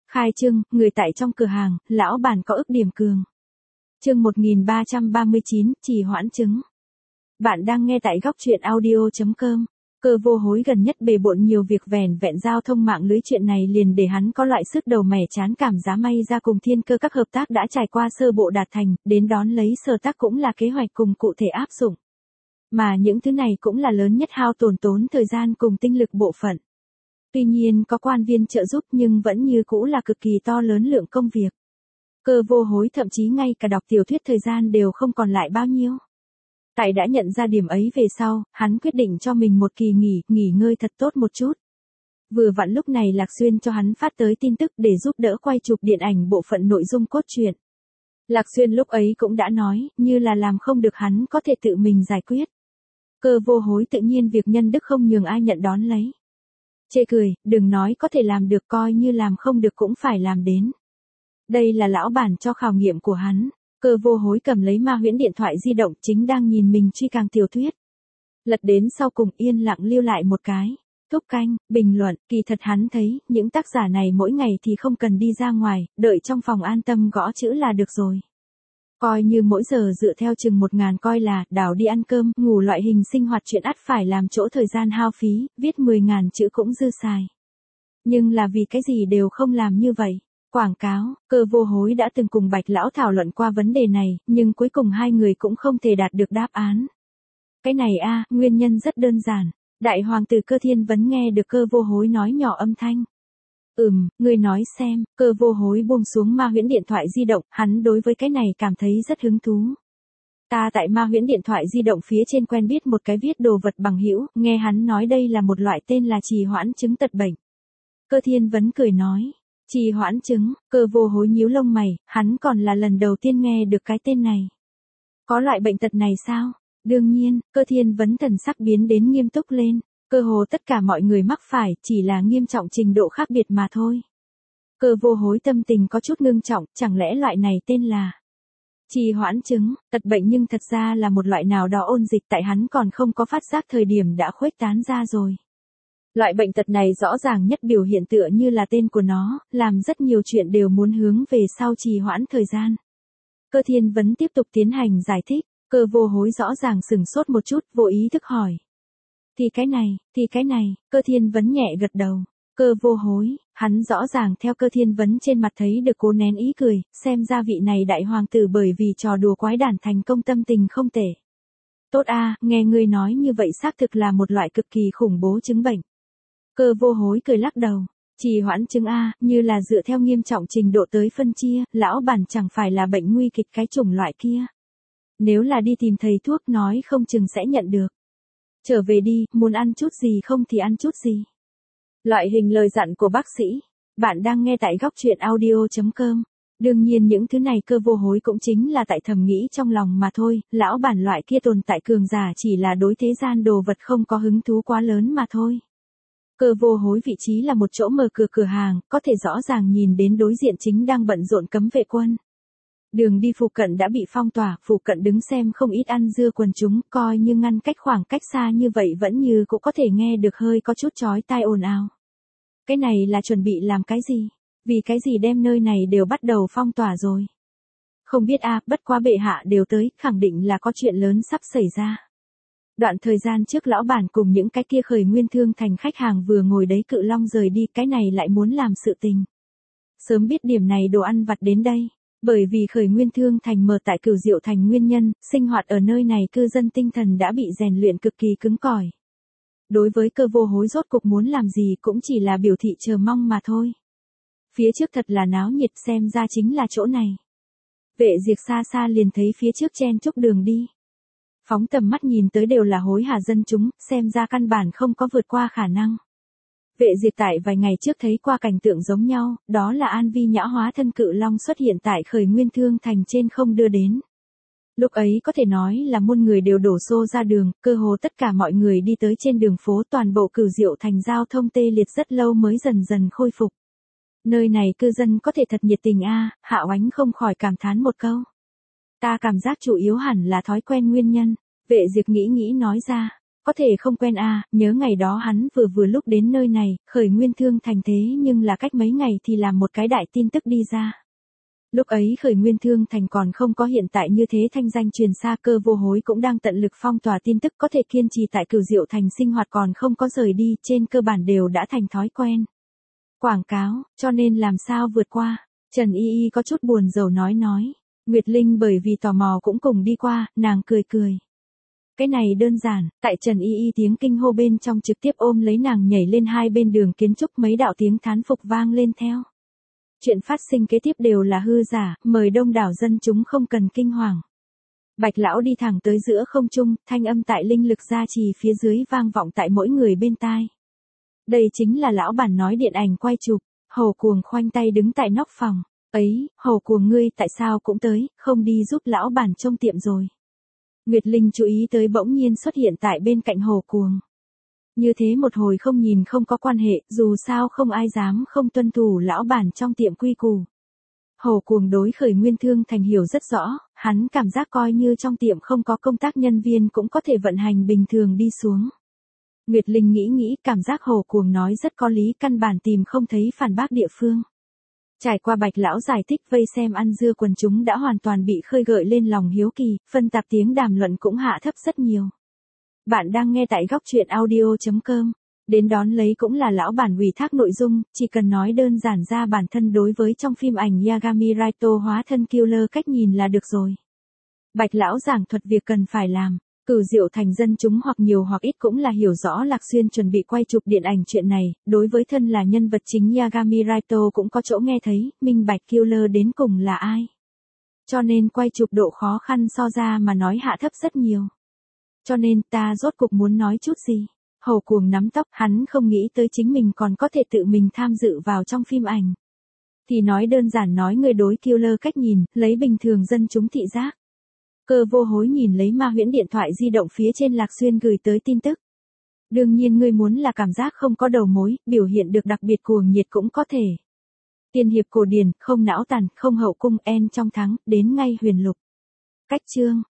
Khai trương, người tại trong cửa hàng, lão bản có ức điểm cường. Chương 1339, trì hoãn chứng. Bạn đang nghe tại góc truyện audio.com. Cơ Vô Hối gần nhất bề bộn nhiều việc vẻn vẹn giao thông mạng lưới, chuyện này liền để hắn có loại sức đầu mẻ chán cảm. Giá may ra cùng Thiên Cơ các hợp tác đã trải qua sơ bộ đạt thành, đến đón lấy Sở Tác cũng là kế hoạch cùng cụ thể áp dụng. Mà những thứ này cũng là lớn nhất hao tốn thời gian cùng tinh lực bộ phận. Tuy nhiên có quan viên trợ giúp nhưng vẫn như cũ là cực kỳ to lớn lượng công việc. Cơ Vô Hối thậm chí ngay cả đọc tiểu thuyết thời gian đều không còn lại bao nhiêu. Tại đã nhận ra điểm ấy về sau, hắn quyết định cho mình một kỳ nghỉ ngơi thật tốt một chút. Vừa vặn lúc này Lạc Xuyên cho hắn phát tới tin tức để giúp đỡ quay chụp điện ảnh bộ phận nội dung cốt truyện. Lạc Xuyên lúc ấy cũng đã nói, như là làm không được hắn có thể tự mình giải quyết. Cơ Vô Hối tự nhiên việc nhân đức không nhường ai nhận đón lấy. Chê cười, đừng nói có thể làm được, coi như làm không được cũng phải làm đến. Đây là lão bản cho khảo nghiệm của hắn. Cơ Vô Hối cầm lấy Ma Huyễn điện thoại di động, chính đang nhìn mình truy càng tiểu thuyết. Lật đến sau cùng yên lặng lưu lại một cái thúc canh, bình luận. Kỳ thật hắn thấy, những tác giả này mỗi ngày thì không cần đi ra ngoài, đợi trong phòng an tâm gõ chữ là được rồi. Coi như mỗi giờ dựa theo chừng 1000 coi là, đảo đi ăn cơm, ngủ loại hình sinh hoạt chuyện ắt phải làm chỗ thời gian hao phí, viết 10.000 chữ cũng dư xài. Nhưng là vì cái gì đều không làm như vậy. Quảng cáo, Cơ Vô Hối đã từng cùng Bạch Lão thảo luận qua vấn đề này, nhưng cuối cùng hai người cũng không thể đạt được đáp án. Cái này nguyên nhân rất đơn giản. Đại hoàng tử Cơ Thiên Vấn nghe được Cơ Vô Hối nói nhỏ âm thanh. Ngươi nói xem. Cơ Vô Hối buông xuống Ma Huyễn điện thoại di động, hắn đối với cái này cảm thấy rất hứng thú. Ta tại Ma Huyễn điện thoại di động phía trên quen biết một cái viết đồ vật bằng hữu, nghe hắn nói đây là một loại tên là trì hoãn chứng tật bệnh. Cơ Thiên Vấn cười nói. Trì hoãn chứng. Cơ Vô Hối nhíu lông mày, hắn còn là lần đầu tiên nghe được cái tên này. Có loại bệnh tật này sao? Đương nhiên. Cơ Thiên Vấn thần sắc biến đến nghiêm túc lên. Cơ hồ tất cả mọi người mắc phải, chỉ là nghiêm trọng trình độ khác biệt mà thôi. Cơ Vô Hối tâm tình có chút ngưng trọng, chẳng lẽ loại này tên là trì hoãn chứng, tật bệnh, nhưng thật ra là một loại nào đó ôn dịch tại hắn còn không có phát giác thời điểm đã khuếch tán ra rồi. Loại bệnh tật này rõ ràng nhất biểu hiện tựa như là tên của nó, làm rất nhiều chuyện đều muốn hướng về sau trì hoãn thời gian. Cơ Thiên Vấn tiếp tục tiến hành giải thích. Cơ Vô Hối rõ ràng sửng sốt một chút, vô ý thức hỏi. Thì cái này, Cơ Thiên Vấn nhẹ gật đầu. Cơ Vô Hối, hắn rõ ràng theo Cơ Thiên Vấn trên mặt thấy được cố nén ý cười, xem ra vị này đại hoàng tử bởi vì trò đùa quái đản thành công, tâm tình không tệ. Tốt nghe ngươi nói như vậy xác thực là một loại cực kỳ khủng bố chứng bệnh. Cơ Vô Hối cười lắc đầu. Trì hoãn chứng như là dựa theo nghiêm trọng trình độ tới phân chia, lão bản chẳng phải là bệnh nguy kịch cái chủng loại kia. Nếu là đi tìm thầy thuốc nói không chừng sẽ nhận được. Trở về đi, muốn ăn chút gì không thì ăn chút gì. Loại hình lời dặn của bác sĩ. Bạn đang nghe tại góc truyện audio.com. Đương nhiên những thứ này Cơ Vô Hối cũng chính là tại thầm nghĩ trong lòng mà thôi, lão bản loại kia tồn tại cường giả chỉ là đối thế gian đồ vật không có hứng thú quá lớn mà thôi. Cơ Vô Hối vị trí là một chỗ mở cửa hàng, có thể rõ ràng nhìn đến đối diện chính đang bận rộn cấm vệ quân. Đường đi phụ cận đã bị phong tỏa, phụ cận đứng xem không ít ăn dưa quần chúng, coi như ngăn cách khoảng cách xa như vậy vẫn như cũng có thể nghe được hơi có chút chói tai ồn ào. Cái này là chuẩn bị làm cái gì? Vì cái gì đem nơi này đều bắt đầu phong tỏa rồi? Không biết bất quá bệ hạ đều tới, khẳng định là có chuyện lớn sắp xảy ra. Đoạn thời gian trước lão bản cùng những cái kia Khởi Nguyên Thương Thành khách hàng vừa ngồi đấy Cự Long rời đi, cái này lại muốn làm sự tình. Sớm biết điểm này đồ ăn vặt đến đây. Bởi vì Khởi Nguyên Thương Thành mở tại Cửu Diệu Thành nguyên nhân, sinh hoạt ở nơi này cư dân tinh thần đã bị rèn luyện cực kỳ cứng cỏi. Đối với Cơ Vô Hối rốt cục muốn làm gì cũng chỉ là biểu thị chờ mong mà thôi. Phía trước thật là náo nhiệt, xem ra chính là chỗ này. Vệ Diệt xa xa liền thấy phía trước chen chúc đường đi. Phóng tầm mắt nhìn tới đều là hối hả dân chúng, xem ra căn bản không có vượt qua khả năng. Vệ Diệt tại vài ngày trước thấy qua cảnh tượng giống nhau, đó là An Vi nhã hóa thân Cự Long xuất hiện tại Khởi Nguyên Thương Thành trên không đưa đến. Lúc ấy có thể nói là muôn người đều đổ xô ra đường, cơ hồ tất cả mọi người đi tới trên đường phố, toàn bộ Cửu Diệu Thành giao thông tê liệt rất lâu mới dần dần khôi phục. Nơi này cư dân có thể thật nhiệt tình Hạ Oánh không khỏi cảm thán một câu. Ta cảm giác chủ yếu hẳn là thói quen nguyên nhân, Vệ Diệt nghĩ nói ra. có thể không quen à, nhớ ngày đó hắn vừa lúc đến nơi này, khởi nguyên thương thành thế nhưng là cách mấy ngày thì làm một cái đại tin tức đi ra. Lúc ấy khởi nguyên thương thành còn không có hiện tại như thế thanh danh truyền xa, Cơ Vô Hối cũng đang tận lực phong tỏa tin tức, có thể kiên trì tại Cửu Diệu thành sinh hoạt còn không có rời đi, trên cơ bản đều đã thành thói quen. Quảng cáo, cho nên làm sao vượt qua. Trần Y Y có chút buồn rầu nói. Nguyệt Linh bởi vì tò mò cũng cùng đi qua, nàng cười. Cái này đơn giản, tại Trần Y Y tiếng kinh hô bên trong trực tiếp ôm lấy nàng nhảy lên hai bên đường kiến trúc, mấy đạo tiếng thán phục vang lên theo. Chuyện phát sinh kế tiếp đều là hư giả, mời đông đảo dân chúng không cần kinh hoàng. Bạch lão đi thẳng tới giữa không trung, thanh âm tại linh lực gia trì phía dưới vang vọng tại mỗi người bên tai. Đây chính là lão bản nói điện ảnh quay chụp. Hồ Cuồng khoanh tay đứng tại nóc phòng. Ấy, Hồ Cuồng ngươi tại sao cũng tới, không đi giúp lão bản trông tiệm rồi. Nguyệt Linh chú ý tới bỗng nhiên xuất hiện tại bên cạnh Hồ Cuồng. Như thế một hồi không nhìn không có quan hệ, dù sao không ai dám không tuân thủ lão bản trong tiệm quy củ. Hồ Cuồng đối khởi nguyên thương thành hiểu rất rõ, hắn cảm giác coi như trong tiệm không có công tác nhân viên cũng có thể vận hành bình thường đi xuống. Nguyệt Linh nghĩ cảm giác Hồ Cuồng nói rất có lý, căn bản tìm không thấy phản bác địa phương. Trải qua Bạch lão giải thích, vây xem ăn dưa quần chúng đã hoàn toàn bị khơi gợi lên lòng hiếu kỳ, phân tạp tiếng đàm luận cũng hạ thấp rất nhiều. Bạn đang nghe tại góc truyện audio.com. Đến đón lấy cũng là lão bản ủy thác nội dung, chỉ cần nói đơn giản ra bản thân đối với trong phim ảnh Yagami Raito hóa thân killer cách nhìn là được rồi. Bạch lão giảng thuật việc cần phải làm. Cửu Diệu thành dân chúng hoặc nhiều hoặc ít cũng là hiểu rõ Lạc Xuyên chuẩn bị quay chụp điện ảnh chuyện này, đối với thân là nhân vật chính Yagami Raito cũng có chỗ nghe thấy, minh bạch killer đến cùng là ai. Cho nên quay chụp độ khó khăn so ra mà nói hạ thấp rất nhiều. Cho nên ta rốt cục muốn nói chút gì. Hồ Cuồng nắm tóc, hắn không nghĩ tới chính mình còn có thể tự mình tham dự vào trong phim ảnh. Thì nói đơn giản, nói người đối killer cách nhìn, lấy bình thường dân chúng thị giác. Cơ Vô Hối nhìn lấy ma huyễn điện thoại di động phía trên Lạc Xuyên gửi tới tin tức. Đương nhiên ngươi muốn là cảm giác không có đầu mối, biểu hiện được đặc biệt cuồng nhiệt cũng có thể. Tiên hiệp cổ điển, không não tàn, không hậu cung, en trong thắng, đến ngay huyền lục. Cách chương.